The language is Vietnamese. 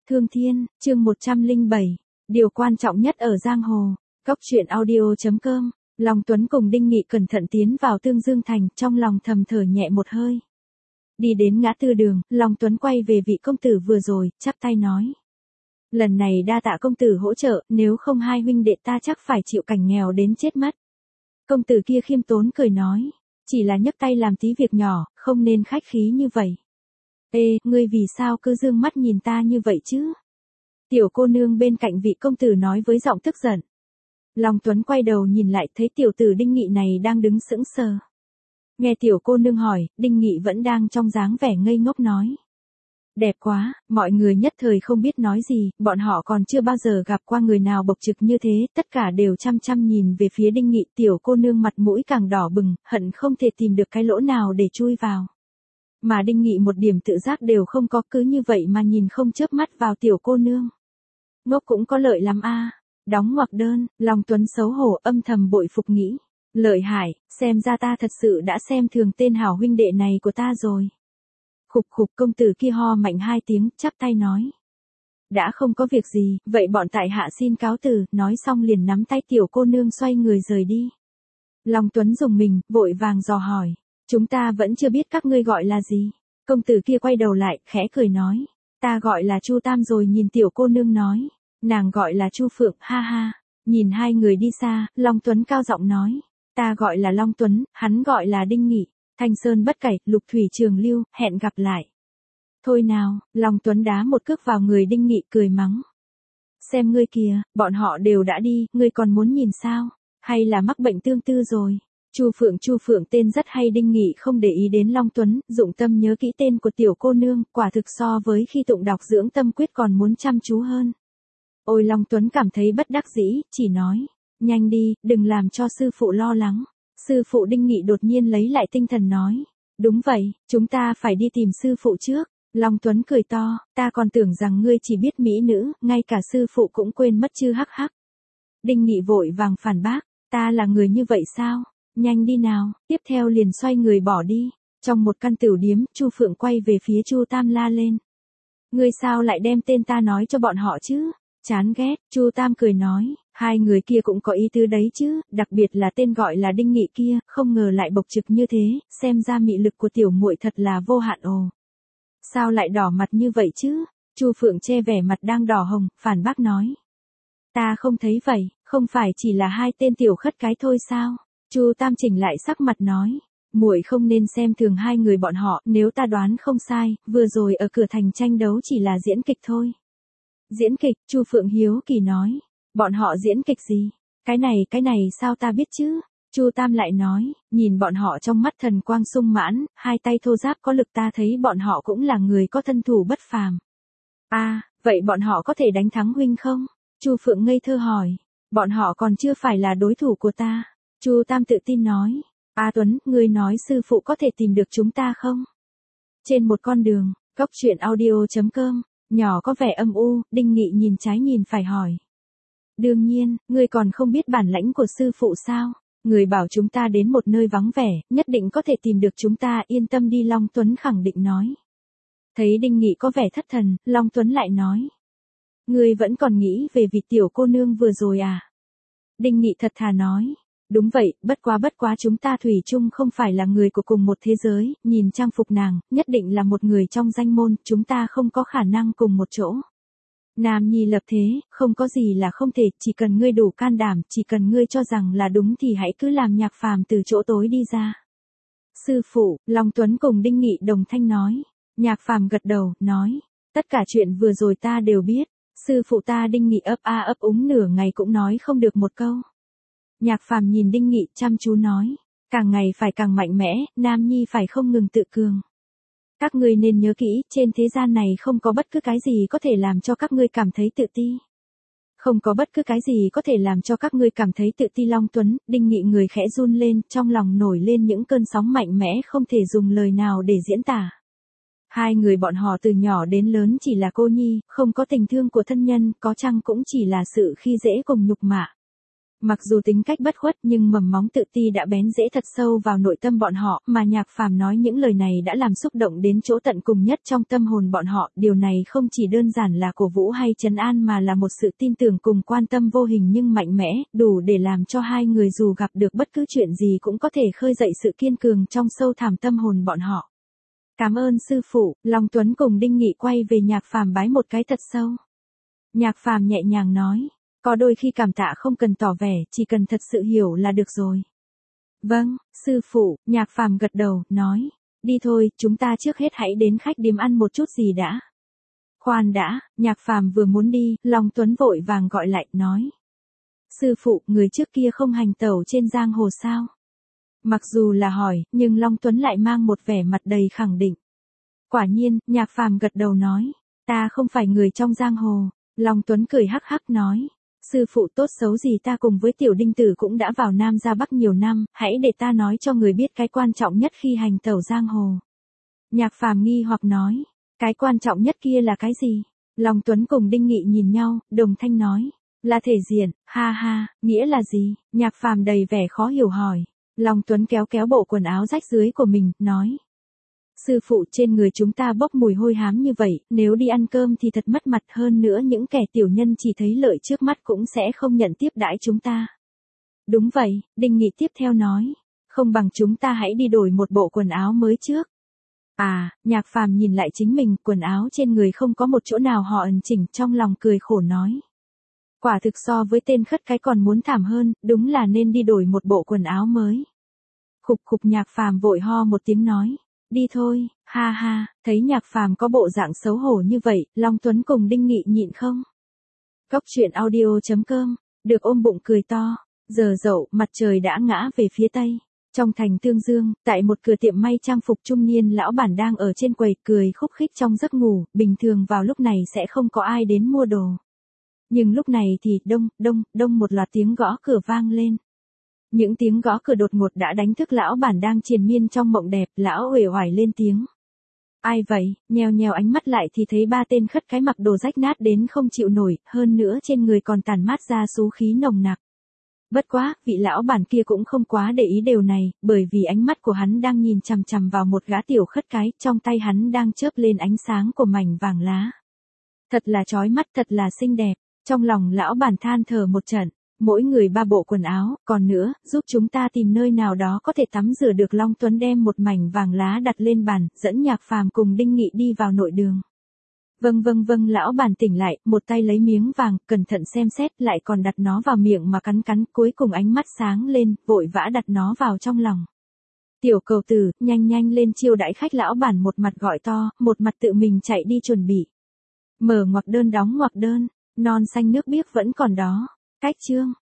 Thương Thiên, chương 107. Điều quan trọng nhất ở giang hồ. Cốc truyện audio.com. Long Tuấn cùng Đinh Nghị cẩn thận tiến vào Tương Dương Thành, trong lòng thầm thở nhẹ một hơi. Đi đến ngã tư đường, Long Tuấn quay về vị công tử vừa rồi, chắp tay nói. Lần này đa tạ công tử hỗ trợ, nếu không hai huynh đệ ta chắc phải chịu cảnh nghèo đến chết mất. Công tử kia khiêm tốn cười nói. Chỉ là nhấc tay làm tí việc nhỏ, không nên khách khí như vậy. Ê, ngươi vì sao cứ dương mắt nhìn ta như vậy chứ? Tiểu cô nương bên cạnh vị công tử nói với giọng tức giận. Long Tuấn quay đầu nhìn lại thấy tiểu tử Đinh Nghị này đang đứng sững sờ. Nghe tiểu cô nương hỏi, Đinh Nghị vẫn đang trong dáng vẻ ngây ngốc nói. Đẹp quá, mọi người nhất thời không biết nói gì, bọn họ còn chưa bao giờ gặp qua người nào bộc trực như thế, tất cả đều chăm chăm nhìn về phía Đinh Nghị. Tiểu cô nương mặt mũi càng đỏ bừng, hận không thể tìm được cái lỗ nào để chui vào. Mà Đinh Nghị một điểm tự giác đều không có, cứ như vậy mà nhìn không chớp mắt vào tiểu cô nương. Ngốc cũng có lợi lắm a. Đóng ngoặc đơn, Long Tuấn xấu hổ âm thầm bội phục nghĩ. Lợi hại, xem ra ta thật sự đã xem thường tên hảo huynh đệ này của ta rồi. Khục khục, công tử kia ho mạnh hai tiếng, chắp tay nói. Đã không có việc gì, vậy bọn tại hạ xin cáo từ, nói xong liền nắm tay tiểu cô nương xoay người rời đi. Long Tuấn dùng mình, vội vàng dò hỏi. Chúng ta vẫn chưa biết các ngươi gọi là gì. Công tử kia quay đầu lại, khẽ cười nói. Ta gọi là Chu Tam rồi, nhìn tiểu cô nương nói. Nàng gọi là Chu Phượng, ha ha. Nhìn hai người đi xa, Long Tuấn cao giọng nói. Ta gọi là Long Tuấn, hắn gọi là Đinh Nghị. Thanh sơn bất cải, lục thủy trường lưu, hẹn gặp lại. Thôi nào, Long Tuấn đá một cước vào người Đinh Nghị cười mắng. Xem ngươi kìa, bọn họ đều đã đi, ngươi còn muốn nhìn sao? Hay là mắc bệnh tương tư rồi? Chu Phượng tên rất hay. Đinh Nghị không để ý đến Long Tuấn, dụng tâm nhớ kỹ tên của tiểu cô nương, quả thực so với khi tụng đọc dưỡng tâm quyết còn muốn chăm chú hơn. Ôi, Long Tuấn cảm thấy bất đắc dĩ, chỉ nói, nhanh đi, đừng làm cho sư phụ lo lắng. Sư phụ. Đinh Nghị đột nhiên lấy lại tinh thần nói, đúng vậy, chúng ta phải đi tìm sư phụ trước. Long Tuấn cười to, ta còn tưởng rằng ngươi chỉ biết mỹ nữ, ngay cả sư phụ cũng quên mất chứ, hắc hắc. Đinh Nghị vội vàng phản bác, ta là người như vậy sao? Nhanh đi nào. Tiếp theo liền xoay người bỏ đi. Trong một căn tửu điếm, Chu Phượng quay về phía Chu Tam la lên. Ngươi sao lại đem tên ta nói cho bọn họ chứ? Chán ghét. Chu Tam cười nói, hai người kia cũng có ý tứ đấy chứ, đặc biệt là tên gọi là Đinh Nghị kia, không ngờ lại bộc trực như thế, xem ra mị lực của tiểu muội thật là vô hạn ồ. Sao lại đỏ mặt như vậy chứ? Chu Phượng che vẻ mặt đang đỏ hồng, phản bác nói. Ta không thấy vậy, không phải chỉ là hai tên tiểu khất cái thôi sao? Chu Tam chỉnh lại sắc mặt nói, muội không nên xem thường hai người bọn họ, nếu ta đoán không sai, vừa rồi ở cửa thành tranh đấu chỉ là diễn kịch thôi. Diễn kịch? Chu Phượng hiếu kỳ nói, bọn họ diễn kịch gì? Cái này sao ta biết chứ? Chu Tam lại nói, nhìn bọn họ trong mắt thần quang sung mãn, hai tay thô ráp có lực, ta thấy bọn họ cũng là người có thân thủ bất phàm. À, vậy bọn họ có thể đánh thắng huynh không? Chu Phượng ngây thơ hỏi, bọn họ còn chưa phải là đối thủ của ta. Chu Tam tự tin nói, A Tuấn, ngươi nói sư phụ có thể tìm được chúng ta không? Trên một con đường, Cốc truyện audio.com, nhỏ có vẻ âm u, Đinh Nghị nhìn trái nhìn phải hỏi. Đương nhiên, ngươi còn không biết bản lãnh của sư phụ sao? Người bảo chúng ta đến một nơi vắng vẻ, nhất định có thể tìm được chúng ta, yên tâm đi, Long Tuấn khẳng định nói. Thấy Đinh Nghị có vẻ thất thần, Long Tuấn lại nói. Ngươi vẫn còn nghĩ về vị tiểu cô nương vừa rồi à? Đinh Nghị thật thà nói. Đúng vậy, bất quá chúng ta thủy chung không phải là người của cùng một thế giới, nhìn trang phục nàng, nhất định là một người trong danh môn, chúng ta không có khả năng cùng một chỗ. Nam nhi lập thế, không có gì là không thể, chỉ cần ngươi đủ can đảm, chỉ cần ngươi cho rằng là đúng thì hãy cứ làm Nhạc Phàm từ chỗ tối đi ra. Sư phụ. Long Tuấn cùng Đinh Nghị đồng thanh nói. Nhạc Phàm gật đầu, nói, tất cả chuyện vừa rồi ta đều biết, sư phụ ta. Đinh Nghị ấp a ấp úng nửa ngày cũng nói không được một câu. Nhạc Phàm nhìn Đinh Nghị chăm chú nói, càng ngày phải càng mạnh mẽ, nam nhi phải không ngừng tự cường. Các ngươi nên nhớ kỹ, trên thế gian này không có bất cứ cái gì có thể làm cho các ngươi cảm thấy tự ti. Không có bất cứ cái gì có thể làm cho các ngươi cảm thấy tự ti. Long Tuấn, Đinh Nghị người khẽ run lên, trong lòng nổi lên những cơn sóng mạnh mẽ không thể dùng lời nào để diễn tả. Hai người bọn họ từ nhỏ đến lớn chỉ là cô nhi, không có tình thương của thân nhân, có chăng cũng chỉ là sự khi dễ cùng nhục mạ. Mặc dù tính cách bất khuất nhưng mầm móng tự ti đã bén rễ thật sâu vào nội tâm bọn họ, mà Nhạc Phàm nói những lời này đã làm xúc động đến chỗ tận cùng nhất trong tâm hồn bọn họ, điều này không chỉ đơn giản là cổ vũ hay trấn an mà là một sự tin tưởng cùng quan tâm vô hình nhưng mạnh mẽ, đủ để làm cho hai người dù gặp được bất cứ chuyện gì cũng có thể khơi dậy sự kiên cường trong sâu thẳm tâm hồn bọn họ. Cảm ơn sư phụ, Long Tuấn cùng Đinh Nghị quay về Nhạc Phàm bái một cái thật sâu. Nhạc Phàm nhẹ nhàng nói. Có đôi khi cảm tạ không cần tỏ vẻ, chỉ cần thật sự hiểu là được rồi. Vâng, sư phụ, Nhạc Phàm gật đầu, nói. Đi thôi, chúng ta trước hết hãy đến khách điếm ăn một chút gì đã. Khoan đã, Nhạc Phàm vừa muốn đi, Long Tuấn vội vàng gọi lại, nói. Sư phụ, người trước kia không hành tẩu trên giang hồ sao? Mặc dù là hỏi, nhưng Long Tuấn lại mang một vẻ mặt đầy khẳng định. Quả nhiên, Nhạc Phàm gật đầu nói. Ta không phải người trong giang hồ. Long Tuấn cười hắc hắc nói. Sư phụ tốt xấu gì ta cùng với tiểu đinh tử cũng đã vào Nam ra Bắc nhiều năm, hãy để ta nói cho người biết cái quan trọng nhất khi hành tẩu giang hồ. Nhạc Phàm nghi hoặc nói, cái quan trọng nhất kia là cái gì? Long Tuấn cùng Đinh Nghị nhìn nhau, đồng thanh nói, là thể diện, ha ha, nghĩa là gì? Nhạc Phàm đầy vẻ khó hiểu hỏi. Long Tuấn kéo kéo bộ quần áo rách rưới của mình, nói. Sư phụ, trên người chúng ta bốc mùi hôi hám như vậy, nếu đi ăn cơm thì thật mất mặt, hơn nữa những kẻ tiểu nhân chỉ thấy lợi trước mắt cũng sẽ không nhận tiếp đãi chúng ta. Đúng vậy, Đinh Nghị tiếp theo nói, không bằng chúng ta hãy đi đổi một bộ quần áo mới trước. À, Nhạc Phàm nhìn lại chính mình, quần áo trên người không có một chỗ nào họ ẩn chỉnh, trong lòng cười khổ nói. Quả thực so với tên khất cái còn muốn thảm hơn, đúng là nên đi đổi một bộ quần áo mới. Khục khục, Nhạc Phàm vội ho một tiếng nói. Đi thôi, ha ha, thấy Nhạc Phàm có bộ dạng xấu hổ như vậy, Long Tuấn cùng Đinh Nghị nhịn không? Cốc truyện audio.com, được ôm bụng cười to, giờ dậu, mặt trời đã ngã về phía tây. Trong thành Tương Dương, tại một cửa tiệm may trang phục, trung niên lão bản đang ở trên quầy cười khúc khích trong giấc ngủ, bình thường vào lúc này sẽ không có ai đến mua đồ. Nhưng lúc này thì đông một loạt tiếng gõ cửa vang lên. Những tiếng gõ cửa đột ngột đã đánh thức lão bản đang triền miên trong mộng đẹp, lão uể oải lên tiếng. Ai vậy? Nheo nheo ánh mắt lại thì thấy ba tên khất cái mặc đồ rách nát đến không chịu nổi, hơn nữa trên người còn tản mát ra xú khí nồng nặc. Bất quá, vị lão bản kia cũng không quá để ý điều này, bởi vì ánh mắt của hắn đang nhìn chằm chằm vào một gã tiểu khất cái, trong tay hắn đang chớp lên ánh sáng của mảnh vàng lá. Thật là chói mắt, thật là xinh đẹp. Trong lòng lão bản than thở một trận. Mỗi người 3 bộ quần áo, còn nữa, giúp chúng ta tìm nơi nào đó có thể tắm rửa được. Long Tuấn đem một mảnh vàng lá đặt lên bàn, dẫn Nhạc Phàm cùng Đinh Nghị đi vào nội đường. Vâng, lão bản tỉnh lại, một tay lấy miếng vàng, cẩn thận xem xét, lại còn đặt nó vào miệng mà cắn, cuối cùng ánh mắt sáng lên, vội vã đặt nó vào trong lòng. Tiểu cầu tử, nhanh lên chiêu đãi khách. Lão bản một mặt gọi to, một mặt tự mình chạy đi chuẩn bị. Mở ngoặc đơn, đóng ngoặc đơn, non xanh nước biếc vẫn còn đó. Cách chương